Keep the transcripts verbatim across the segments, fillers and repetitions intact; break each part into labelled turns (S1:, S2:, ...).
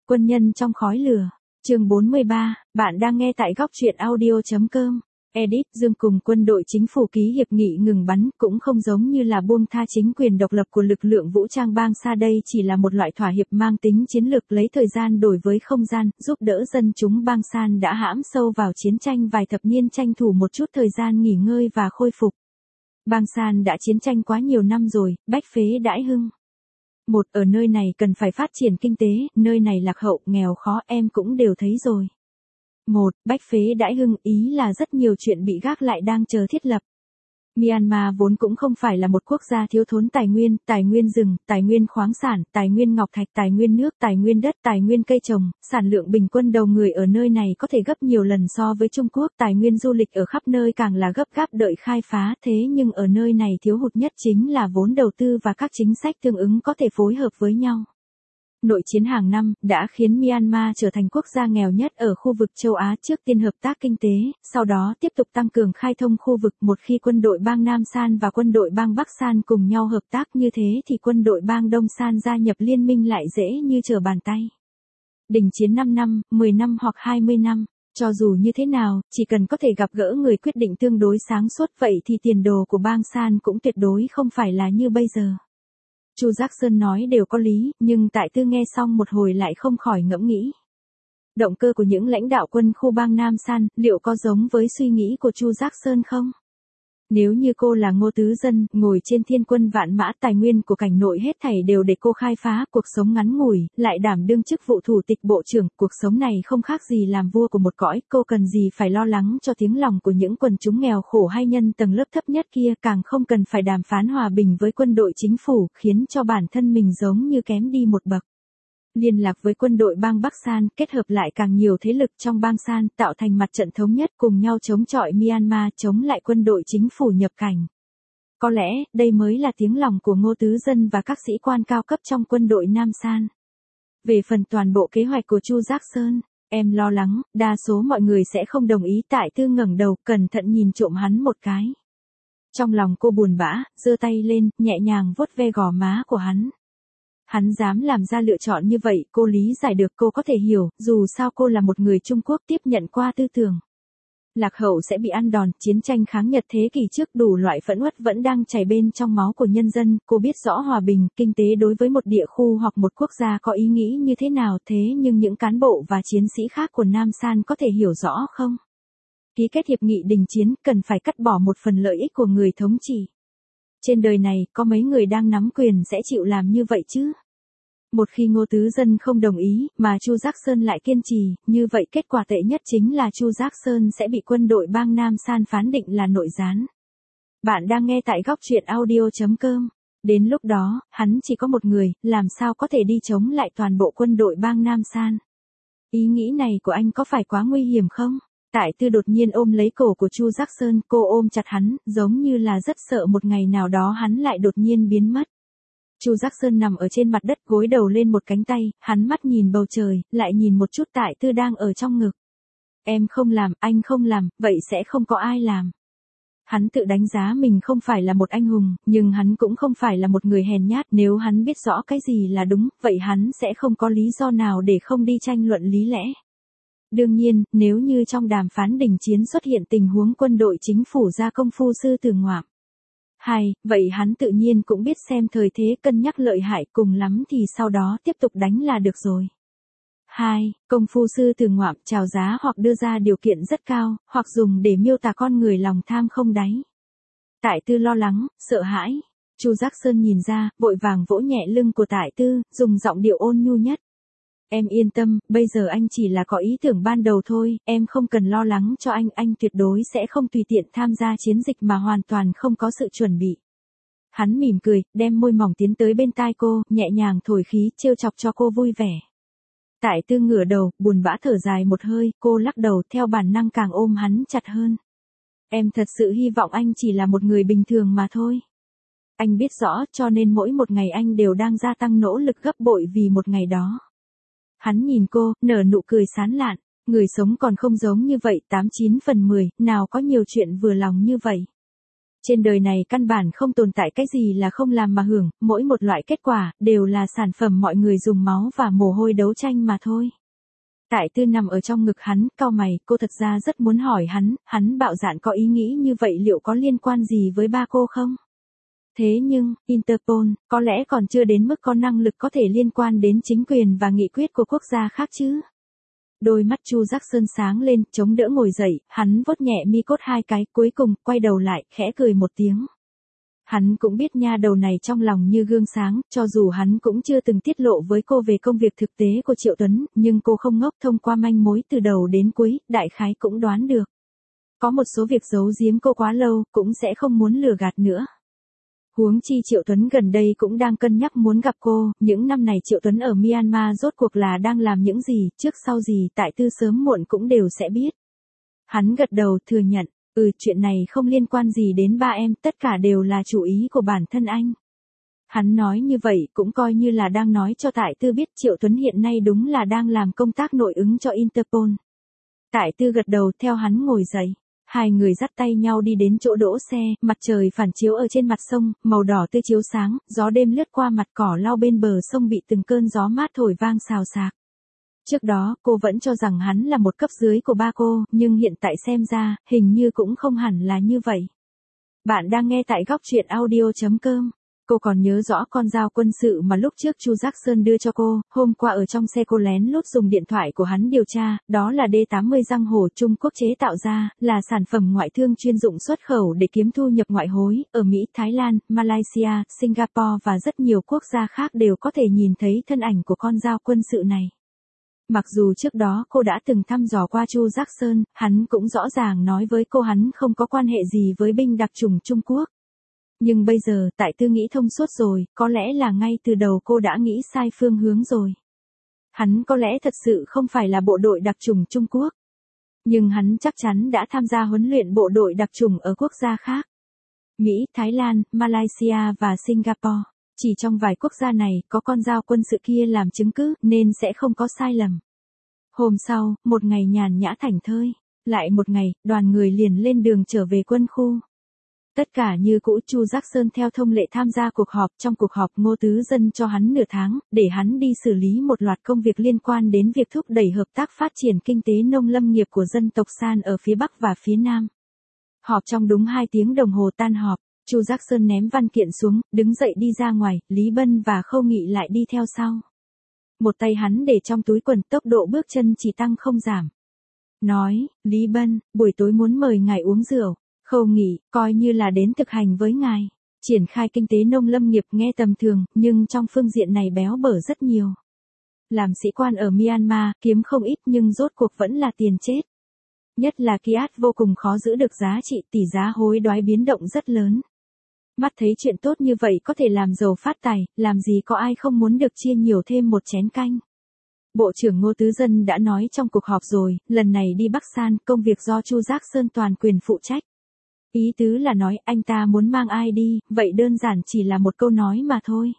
S1: Quân nhân trong khói lửa. Chương bốn mươi ba, bạn đang nghe tại góc truyện audio.com. Edit, Dương cùng quân đội chính phủ ký hiệp nghị ngừng bắn, cũng không giống như là buông tha chính quyền độc lập của lực lượng vũ trang bang Sa, đây chỉ là một loại thỏa hiệp mang tính chiến lược, lấy thời gian đổi với không gian, giúp đỡ dân chúng bang San đã hãm sâu vào chiến tranh vài thập niên tranh thủ một chút thời gian nghỉ ngơi và khôi phục. Bang San đã chiến tranh quá nhiều năm rồi, bách phế đãi hưng. Một, ở nơi này cần phải phát triển kinh tế, nơi này lạc hậu, nghèo khó, em cũng đều thấy rồi. Một, bách phế đãi hưng, ý là rất nhiều chuyện bị gác lại đang chờ thiết lập. Myanmar vốn cũng không phải là một quốc gia thiếu thốn tài nguyên, tài nguyên rừng, tài nguyên khoáng sản, tài nguyên ngọc thạch, tài nguyên nước, tài nguyên đất, tài nguyên cây trồng, sản lượng bình quân đầu người ở nơi này có thể gấp nhiều lần so với Trung Quốc, tài nguyên du lịch ở khắp nơi càng là gấp gáp đợi khai phá, thế nhưng ở nơi này thiếu hụt nhất chính là vốn đầu tư và các chính sách tương ứng có thể phối hợp với nhau. Nội chiến hàng năm đã khiến Myanmar trở thành quốc gia nghèo nhất ở khu vực châu Á, trước tiên hợp tác kinh tế, sau đó tiếp tục tăng cường khai thông khu vực. Một khi quân đội bang Nam San và quân đội bang Bắc San cùng nhau hợp tác như thế thì quân đội bang Đông San gia nhập liên minh lại dễ như trở bàn tay. Đình chiến năm năm, mười năm hoặc hai mươi năm, cho dù như thế nào, chỉ cần có thể gặp gỡ người quyết định tương đối sáng suốt, vậy thì tiền đồ của bang San cũng tuyệt đối không phải là như bây giờ. Chu Jackson nói đều có lý, nhưng Tại Tư nghe xong một hồi lại không khỏi ngẫm nghĩ. Động cơ của những lãnh đạo quân khu bang Nam San, liệu có giống với suy nghĩ của Chu Jackson không? Nếu như cô là Ngô Tứ Dân, ngồi trên thiên quân vạn mã, tài nguyên của cảnh nội hết thảy đều để cô khai phá, cuộc sống ngắn ngủi, lại đảm đương chức vụ thủ tịch bộ trưởng, cuộc sống này không khác gì làm vua của một cõi, cô cần gì phải lo lắng cho tiếng lòng của những quần chúng nghèo khổ hay nhân tầng lớp thấp nhất kia, càng không cần phải đàm phán hòa bình với quân đội chính phủ, khiến cho bản thân mình giống như kém đi một bậc. Liên lạc với quân đội bang Bắc San, kết hợp lại càng nhiều thế lực trong bang San, tạo thành mặt trận thống nhất cùng nhau chống chọi Myanmar, chống lại quân đội chính phủ nhập cảnh. Có lẽ, đây mới là tiếng lòng của Ngô Tứ Dân và các sĩ quan cao cấp trong quân đội Nam San. Về phần toàn bộ kế hoạch của Chu Jackson, em lo lắng, đa số mọi người sẽ không đồng ý. Tại Tư ngẩng đầu, cẩn thận nhìn trộm hắn một cái. Trong lòng cô buồn bã, giơ tay lên, nhẹ nhàng vuốt ve gò má của hắn. Hắn dám làm ra lựa chọn như vậy, cô lý giải được, cô có thể hiểu, dù sao cô là một người Trung Quốc tiếp nhận qua tư tưởng. Lạc hậu sẽ bị ăn đòn, chiến tranh kháng Nhật thế kỷ trước đủ loại phẫn uất vẫn đang chảy bên trong máu của nhân dân, cô biết rõ hòa bình, kinh tế đối với một địa khu hoặc một quốc gia có ý nghĩ như thế nào, thế nhưng những cán bộ và chiến sĩ khác của Nam San có thể hiểu rõ không? Ký kết hiệp nghị đình chiến, cần phải cắt bỏ một phần lợi ích của người thống trị. Trên đời này, có mấy người đang nắm quyền sẽ chịu làm như vậy chứ? Một khi Ngô Tứ Dân không đồng ý, mà Chu Jackson lại kiên trì, như vậy kết quả tệ nhất chính là Chu Jackson sẽ bị quân đội bang Nam San phán định là nội gián. Bạn đang nghe tại góc truyện audio.com. Đến lúc đó, hắn chỉ có một người, làm sao có thể đi chống lại toàn bộ quân đội bang Nam San? Ý nghĩ này của anh có phải quá nguy hiểm không? Tại Tư đột nhiên ôm lấy cổ của Chu Jackson, cô ôm chặt hắn, giống như là rất sợ một ngày nào đó hắn lại đột nhiên biến mất. Chu Jackson nằm ở trên mặt đất, gối đầu lên một cánh tay, hắn mắt nhìn bầu trời, lại nhìn một chút Tại Tư đang ở trong ngực. Em không làm, anh không làm, vậy sẽ không có ai làm. Hắn tự đánh giá mình không phải là một anh hùng, nhưng hắn cũng không phải là một người hèn nhát, nếu hắn biết rõ cái gì là đúng, vậy hắn sẽ không có lý do nào để không đi tranh luận lý lẽ. Đương nhiên, nếu như trong đàm phán đình chiến xuất hiện tình huống quân đội chính phủ ra công phu sư tử ngoạm. Hai, vậy hắn tự nhiên cũng biết xem thời thế, cân nhắc lợi hại, cùng lắm thì sau đó tiếp tục đánh là được rồi. Hai, công phu sư tử ngoạm, chào giá hoặc đưa ra điều kiện rất cao, hoặc dùng để miêu tả con người lòng tham không đáy. Tại Tư lo lắng, sợ hãi. Chu Jackson nhìn ra, vội vàng vỗ nhẹ lưng của Tại Tư, dùng giọng điệu ôn nhu nhất. Em yên tâm, bây giờ anh chỉ là có ý tưởng ban đầu thôi, em không cần lo lắng cho anh, anh tuyệt đối sẽ không tùy tiện tham gia chiến dịch mà hoàn toàn không có sự chuẩn bị. Hắn mỉm cười, đem môi mỏng tiến tới bên tai cô, nhẹ nhàng thổi khí, trêu chọc cho cô vui vẻ. Tại Tư ngửa đầu, buồn bã thở dài một hơi, cô lắc đầu, theo bản năng càng ôm hắn chặt hơn. Em thật sự hy vọng anh chỉ là một người bình thường mà thôi. Anh biết rõ, cho nên mỗi một ngày anh đều đang gia tăng nỗ lực gấp bội vì một ngày đó. Hắn nhìn cô, nở nụ cười sán lạn, người sống còn không giống như vậy, tám chín phần mười, nào có nhiều chuyện vừa lòng như vậy. Trên đời này căn bản không tồn tại cái gì là không làm mà hưởng, mỗi một loại kết quả, đều là sản phẩm mọi người dùng máu và mồ hôi đấu tranh mà thôi. Tại Tư nằm ở trong ngực hắn, cau mày, cô thật ra rất muốn hỏi hắn, hắn bạo dạn có ý nghĩ như vậy liệu có liên quan gì với ba cô không? Thế nhưng, Interpol, có lẽ còn chưa đến mức có năng lực có thể liên quan đến chính quyền và nghị quyết của quốc gia khác chứ? Đôi mắt Chu Jackson sáng lên, chống đỡ ngồi dậy, hắn vuốt nhẹ mi cốt hai cái, cuối cùng, quay đầu lại, khẽ cười một tiếng. Hắn cũng biết nha đầu này trong lòng như gương sáng, cho dù hắn cũng chưa từng tiết lộ với cô về công việc thực tế của Triệu Tuấn, nhưng cô không ngốc, thông qua manh mối từ đầu đến cuối, đại khái cũng đoán được. Có một số việc giấu giếm cô quá lâu, cũng sẽ không muốn lừa gạt nữa. Huống chi Triệu Tuấn gần đây cũng đang cân nhắc muốn gặp cô, những năm này Triệu Tuấn ở Myanmar rốt cuộc là đang làm những gì, trước sau gì, Tại Tư sớm muộn cũng đều sẽ biết. Hắn gật đầu thừa nhận, ừ chuyện này không liên quan gì đến ba em, tất cả đều là chủ ý của bản thân anh. Hắn nói như vậy cũng coi như là đang nói cho Tại Tư biết Triệu Tuấn hiện nay đúng là đang làm công tác nội ứng cho Interpol. Tại Tư gật đầu theo hắn ngồi dậy. Hai người dắt tay nhau đi đến chỗ đỗ xe, mặt trời phản chiếu ở trên mặt sông, màu đỏ tươi chiếu sáng, gió đêm lướt qua mặt cỏ lau bên bờ sông bị từng cơn gió mát thổi vang xào xạc. Trước đó, cô vẫn cho rằng hắn là một cấp dưới của ba cô, nhưng hiện tại xem ra, hình như cũng không hẳn là như vậy. Bạn đang nghe tại góc truyện audio chấm com. Cô còn nhớ rõ con dao quân sự mà lúc trước Chu Jackson đưa cho cô, hôm qua ở trong xe cô lén lút dùng điện thoại của hắn điều tra, đó là D tám mươi răng hổ Trung Quốc chế tạo ra, là sản phẩm ngoại thương chuyên dụng xuất khẩu để kiếm thu nhập ngoại hối, ở Mỹ, Thái Lan, Malaysia, Singapore và rất nhiều quốc gia khác đều có thể nhìn thấy thân ảnh của con dao quân sự này. Mặc dù trước đó cô đã từng thăm dò qua Chu Jackson, hắn cũng rõ ràng nói với cô hắn không có quan hệ gì với binh đặc chủng Trung Quốc. Nhưng bây giờ, Tại Tư nghĩ thông suốt rồi, có lẽ là ngay từ đầu cô đã nghĩ sai phương hướng rồi. Hắn có lẽ thật sự không phải là bộ đội đặc chủng Trung Quốc. Nhưng hắn chắc chắn đã tham gia huấn luyện bộ đội đặc chủng ở quốc gia khác. Mỹ, Thái Lan, Malaysia và Singapore. Chỉ trong vài quốc gia này có con dao quân sự kia làm chứng cứ nên sẽ không có sai lầm. Hôm sau, một ngày nhàn nhã thảnh thơi. Lại một ngày, đoàn người liền lên đường trở về quân khu. Tất cả như cũ Chu Jackson theo thông lệ tham gia cuộc họp, trong cuộc họp Ngô Tứ Dân cho hắn nửa tháng, để hắn đi xử lý một loạt công việc liên quan đến việc thúc đẩy hợp tác phát triển kinh tế nông lâm nghiệp của dân tộc San ở phía Bắc và phía Nam. Họp trong đúng hai tiếng đồng hồ tan họp, Chu Jackson ném văn kiện xuống, đứng dậy đi ra ngoài, Lý Bân và Khâu Nghị lại đi theo sau. Một tay hắn để trong túi quần, tốc độ bước chân chỉ tăng không giảm. Nói, Lý Bân, buổi tối muốn mời ngài uống rượu. Khâu Nghị, coi như là đến thực hành với ngài. Triển khai kinh tế nông lâm nghiệp nghe tầm thường, nhưng trong phương diện này béo bở rất nhiều. Làm sĩ quan ở Myanmar, kiếm không ít nhưng rốt cuộc vẫn là tiền chết. Nhất là Kiat vô cùng khó giữ được giá trị, tỷ giá hối đoái biến động rất lớn. Mắt thấy chuyện tốt như vậy có thể làm giàu phát tài, làm gì có ai không muốn được chia nhiều thêm một chén canh. Bộ trưởng Ngô Tứ Dân đã nói trong cuộc họp rồi, lần này đi Bắc San, công việc do Chu Jackson toàn quyền phụ trách. Ý tứ là nói anh ta muốn mang ai đi, vậy đơn giản chỉ là một câu nói mà thôi.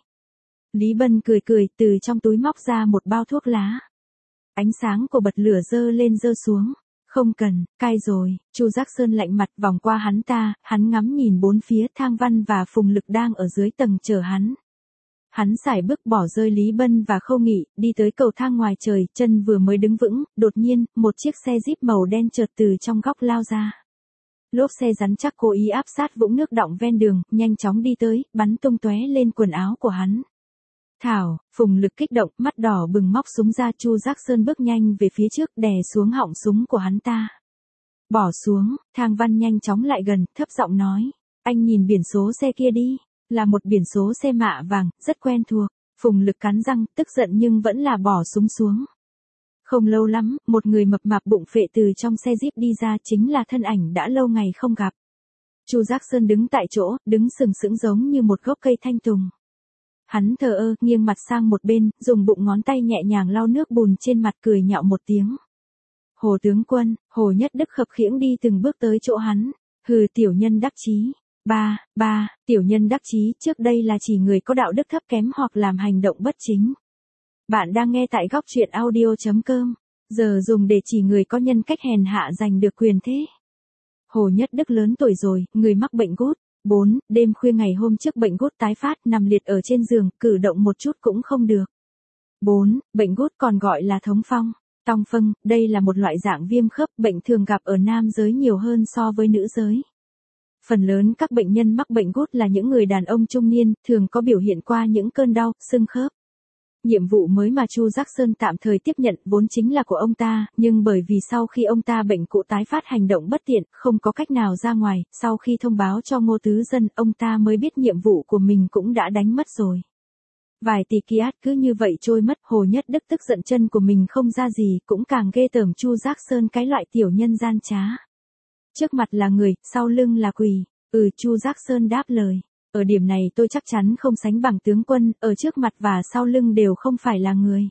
S1: Lý Bân cười cười từ trong túi móc ra một bao thuốc lá. Ánh sáng của bật lửa dơ lên dơ xuống. Không cần, cai rồi, Chu Jackson lạnh mặt vòng qua hắn ta, hắn ngắm nhìn bốn phía Thang Văn và Phùng Lực đang ở dưới tầng chờ hắn. Hắn sải bước bỏ rơi Lý Bân và Khâu Nghị, đi tới cầu thang ngoài trời, chân vừa mới đứng vững, đột nhiên, một chiếc xe Jeep màu đen chợt từ trong góc lao ra. Lốp xe rắn chắc cố ý áp sát vũng nước đọng ven đường, nhanh chóng đi tới, bắn tung tóe lên quần áo của hắn. Thảo, Phùng Lực kích động, mắt đỏ bừng móc súng ra. Chu Jackson bước nhanh về phía trước, đè xuống họng súng của hắn ta. Bỏ xuống, Thang Văn nhanh chóng lại gần, thấp giọng nói. Anh nhìn biển số xe kia đi, là một biển số xe mạ vàng, rất quen thuộc. Phùng Lực cắn răng, tức giận nhưng vẫn là bỏ súng xuống. Không lâu lắm, một người mập mạp bụng phệ từ trong xe Jeep đi ra, chính là thân ảnh đã lâu ngày không gặp. Chu Jackson đứng tại chỗ, đứng sừng sững giống như một gốc cây thanh tùng. Hắn thờ ơ, nghiêng mặt sang một bên, dùng bụng ngón tay nhẹ nhàng lau nước bùn trên mặt, cười nhạo một tiếng. Hồ tướng quân, Hồ Nhất Đức khập khiễng đi từng bước tới chỗ hắn. Hừ, tiểu nhân đắc chí. Ba, ba, tiểu nhân đắc chí, trước đây là chỉ người có đạo đức thấp kém hoặc làm hành động bất chính. Bạn đang nghe tại góc truyện audio chấm com, giờ dùng để chỉ người có nhân cách hèn hạ giành được quyền thế. Hồ Nhất Đức lớn tuổi rồi, người mắc bệnh gút, bốn. Đêm khuya ngày hôm trước bệnh gút tái phát, nằm liệt ở trên giường, cử động một chút cũng không được. bốn. Bệnh gút còn gọi là thống phong, tong phân, đây là một loại dạng viêm khớp, bệnh thường gặp ở nam giới nhiều hơn so với nữ giới. Phần lớn các bệnh nhân mắc bệnh gút là những người đàn ông trung niên, thường có biểu hiện qua những cơn đau, sưng khớp. Nhiệm vụ mới mà Chu Giác Sơn tạm thời tiếp nhận vốn chính là của ông ta, nhưng bởi vì sau khi ông ta bệnh cũ tái phát hành động bất tiện, không có cách nào ra ngoài, sau khi thông báo cho Ngô Tứ Dân, ông ta mới biết nhiệm vụ của mình cũng đã đánh mất rồi. Vài tỷ kiat cứ như vậy trôi mất, Hồ Nhất Đức tức giận chân của mình không ra gì, cũng càng ghê tởm Chu Giác Sơn cái loại tiểu nhân gian trá. Trước mặt là người, sau lưng là quỷ. Ừ, Chu Giác Sơn đáp lời. Ở điểm này tôi chắc chắn không sánh bằng tướng quân, ở trước mặt và sau lưng đều không phải là người.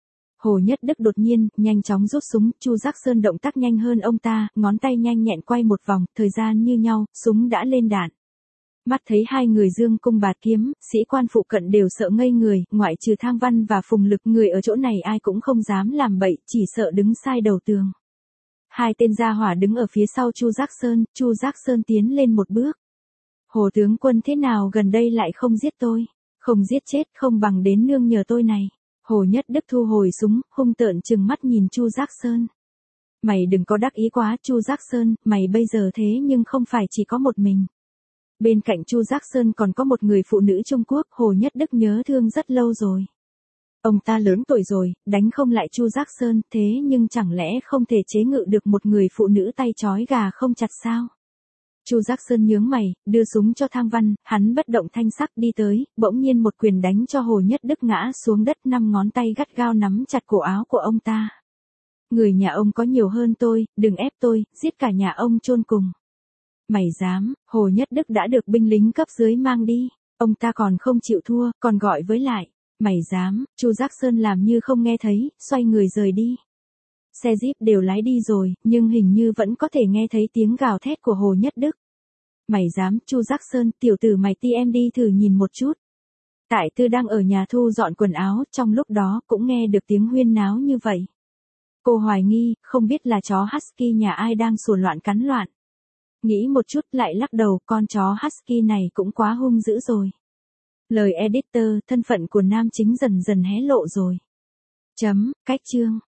S1: Hồ Nhất Đức đột nhiên, nhanh chóng rút súng, Chu Giác Sơn động tác nhanh hơn ông ta, ngón tay nhanh nhẹn quay một vòng, thời gian như nhau, súng đã lên đạn. Mắt thấy hai người dương cung bạt kiếm, sĩ quan phụ cận đều sợ ngây người, ngoại trừ Thang Văn và Phùng Lực, người ở chỗ này ai cũng không dám làm bậy, chỉ sợ đứng sai đầu tường. Hai tên gia hỏa đứng ở phía sau Chu Giác Sơn, Chu Giác Sơn tiến lên một bước. Hồ tướng quân thế nào gần đây lại không giết tôi, không giết chết không bằng đến nương nhờ tôi này. Hồ Nhất Đức thu hồi súng, hung tợn trừng mắt nhìn Chu Giác Sơn. Mày đừng có đắc ý quá, Chu Giác Sơn, mày bây giờ thế nhưng không phải chỉ có một mình. Bên cạnh Chu Giác Sơn còn có một người phụ nữ Trung Quốc, Hồ Nhất Đức nhớ thương rất lâu rồi. Ông ta lớn tuổi rồi, đánh không lại Chu Giác Sơn, thế nhưng chẳng lẽ không thể chế ngự được một người phụ nữ tay trói gà không chặt sao? Chu Giác Sơn nhướng mày, đưa súng cho Thang Văn, hắn bất động thanh sắc đi tới, bỗng nhiên một quyền đánh cho Hồ Nhất Đức ngã xuống đất, năm ngón tay gắt gao nắm chặt cổ áo của ông ta. Người nhà ông có nhiều hơn tôi, đừng ép tôi, giết cả nhà ông chôn cùng. Mày dám, Hồ Nhất Đức đã được binh lính cấp dưới mang đi, ông ta còn không chịu thua, còn gọi với lại. Mày dám, Chu Giác Sơn làm như không nghe thấy, xoay người rời đi. Xe jeep đều lái đi rồi, nhưng hình như vẫn có thể nghe thấy tiếng gào thét của Hồ Nhất Đức. Mày dám, Chu Giác Sơn, tiểu tử mày ti em đi thử nhìn một chút. Tại Tư đang ở nhà thu dọn quần áo, trong lúc đó cũng nghe được tiếng huyên náo như vậy. Cô hoài nghi, không biết là chó Husky nhà ai đang sủa loạn cắn loạn. Nghĩ một chút lại lắc đầu, con chó Husky này cũng quá hung dữ rồi. Lời editor, thân phận của nam chính dần dần hé lộ rồi. Chấm, cách chương.